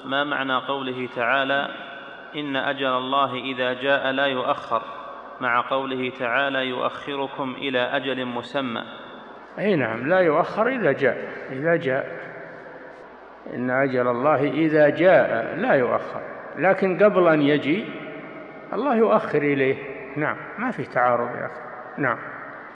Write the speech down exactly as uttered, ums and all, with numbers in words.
ما معنى قوله تعالى إن أجل الله إذا جاء لا يؤخر، مع قوله تعالى يؤخركم إلى أجل مسمى؟ أي نعم، لا يؤخر إذا جاء إذا جاء إن أجل الله إذا جاء لا يؤخر، لكن قبل أن يجي الله يؤخر إليه. نعم، ما في تعارض يا أخي. نعم.